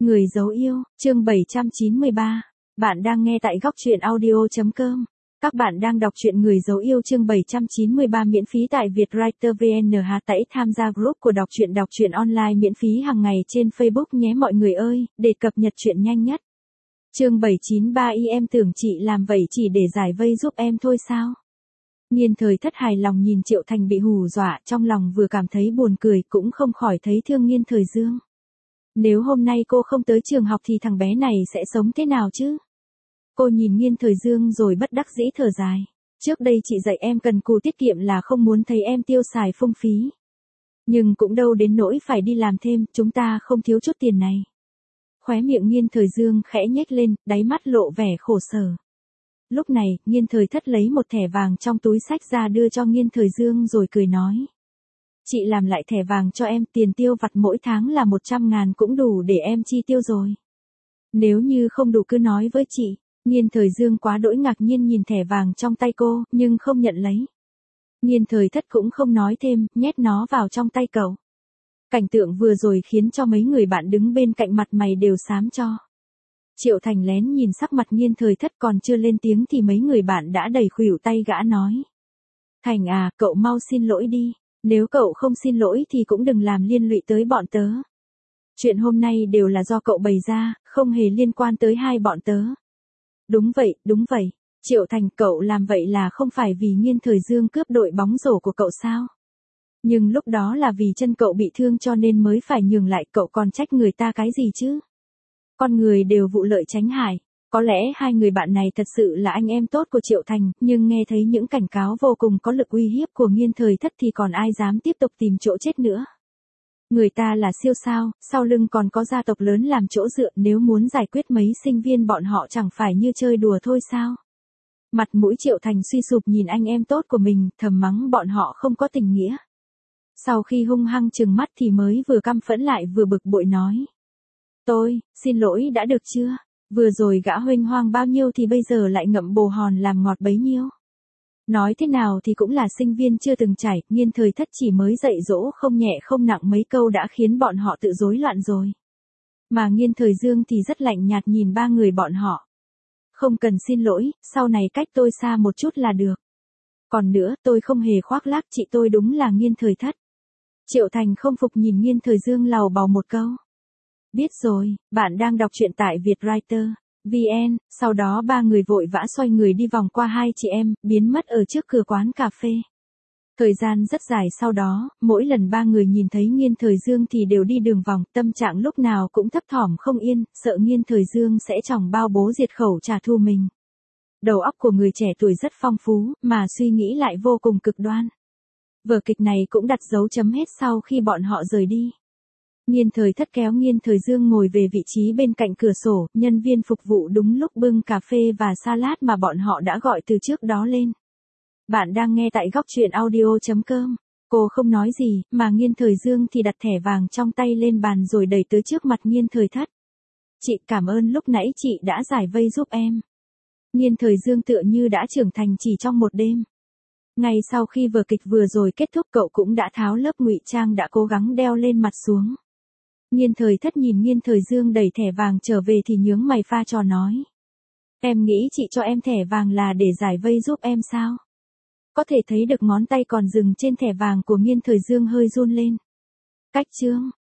Người dấu yêu, chương 793. Bạn đang nghe tại góc truyện audio.com. Các bạn đang đọc truyện Người dấu yêu chương 793 miễn phí tại Vietwriter VN. Hãy tham gia group của đọc truyện online miễn phí hàng ngày trên Facebook nhé mọi người ơi, để cập nhật truyện nhanh nhất. Chương 793 em tưởng chị làm vậy chỉ để giải vây giúp em thôi sao? Nhiên Thời Thất hài lòng nhìn Triệu Thành bị hù dọa, trong lòng vừa cảm thấy buồn cười cũng không khỏi thấy thương Nhiên Thời Dương. Nếu hôm nay cô không tới trường học thì thằng bé này sẽ sống thế nào chứ? Cô nhìn Nhiên Thời Dương rồi bất đắc dĩ thở dài. Trước đây chị dạy em cần cù tiết kiệm là không muốn thấy em tiêu xài phung phí. Nhưng cũng đâu đến nỗi phải đi làm thêm, chúng ta không thiếu chút tiền này. Khóe miệng Nhiên Thời Dương khẽ nhếch lên, đáy mắt lộ vẻ khổ sở. Lúc này, Nhiên Thời Thất lấy một thẻ vàng trong túi xách ra đưa cho Nhiên Thời Dương rồi cười nói. Chị làm lại thẻ vàng cho em, tiền tiêu vặt mỗi tháng là 100.000 cũng đủ để em chi tiêu rồi. Nếu như không đủ cứ nói với chị. Nhiên Thời Dương quá đỗi ngạc nhiên nhìn thẻ vàng trong tay cô, nhưng không nhận lấy. Nhiên Thời Thất cũng không nói thêm, nhét nó vào trong tay cậu. Cảnh tượng vừa rồi khiến cho mấy người bạn đứng bên cạnh mặt mày đều xám cho. Triệu Thành lén nhìn sắc mặt Nhiên Thời Thất còn chưa lên tiếng thì mấy người bạn đã đẩy khuỷu tay gã nói. Thành à, cậu mau xin lỗi đi. Nếu cậu không xin lỗi thì cũng đừng làm liên lụy tới bọn tớ. Chuyện hôm nay đều là do cậu bày ra, không hề liên quan tới hai bọn tớ. Đúng vậy. Triệu Thành, cậu làm vậy là không phải vì Nhiên Thời Dương cướp đội bóng rổ của cậu sao? Nhưng lúc đó là vì chân cậu bị thương cho nên mới phải nhường lại, cậu còn trách người ta cái gì chứ? Con người đều vụ lợi tránh hại. Có lẽ hai người bạn này thật sự là anh em tốt của Triệu Thành, nhưng nghe thấy những cảnh cáo vô cùng có lực uy hiếp của Nhiên Thời Thất thì còn ai dám tiếp tục tìm chỗ chết nữa. Người ta là siêu sao, sau lưng còn có gia tộc lớn làm chỗ dựa, nếu muốn giải quyết mấy sinh viên bọn họ chẳng phải như chơi đùa thôi sao? Mặt mũi Triệu Thành suy sụp nhìn anh em tốt của mình, thầm mắng bọn họ không có tình nghĩa. Sau khi hung hăng trừng mắt thì mới vừa căm phẫn lại vừa bực bội nói. Tôi, xin lỗi đã được chưa? Vừa rồi gã huênh hoang bao nhiêu thì bây giờ lại ngậm bồ hòn làm ngọt bấy nhiêu. Nói thế nào thì cũng là sinh viên chưa từng trải, Nhiên Thời Thất chỉ mới dạy dỗ không nhẹ không nặng mấy câu đã khiến bọn họ tự rối loạn rồi. Mà Nhiên Thời Dương thì rất lạnh nhạt nhìn ba người bọn họ. Không cần xin lỗi, sau này cách tôi xa một chút là được. Còn nữa, tôi không hề khoác lác, chị tôi đúng là Nhiên Thời Thất. Triệu Thành không phục nhìn Nhiên Thời Dương lầu bầu một câu. Biết rồi, bạn đang đọc truyện tại Vietwriter VN, sau đó ba người vội vã xoay người đi vòng qua hai chị em, biến mất ở trước cửa quán cà phê. Thời gian rất dài sau đó, mỗi lần ba người nhìn thấy Nhiên Thời Dương thì đều đi đường vòng, tâm trạng lúc nào cũng thấp thỏm không yên, sợ Nhiên Thời Dương sẽ chòng bao bố diệt khẩu trả thù mình. Đầu óc của người trẻ tuổi rất phong phú, mà suy nghĩ lại vô cùng cực đoan. Vở kịch này cũng đặt dấu chấm hết sau khi bọn họ rời đi. Nhiên Thời Thất kéo Nhiên Thời Dương ngồi về vị trí bên cạnh cửa sổ, nhân viên phục vụ đúng lúc bưng cà phê và salad mà bọn họ đã gọi từ trước đó lên. Bạn đang nghe tại góc truyện audio.com. Cô không nói gì, mà Nhiên Thời Dương thì đặt thẻ vàng trong tay lên bàn rồi đẩy tới trước mặt Nhiên Thời Thất. Chị cảm ơn lúc nãy chị đã giải vây giúp em. Nhiên Thời Dương tựa như đã trưởng thành chỉ trong một đêm. Ngay sau khi vở kịch vừa rồi kết thúc cậu cũng đã tháo lớp ngụy trang đã cố gắng đeo lên mặt xuống. Nhiên Thời Thất nhìn Nhiên Thời Dương đẩy thẻ vàng trở về thì nhướng mày pha trò nói. Em nghĩ chị cho em thẻ vàng là để giải vây giúp em sao? Có thể thấy được ngón tay còn dừng trên thẻ vàng của Nhiên Thời Dương hơi run lên. Cách chương.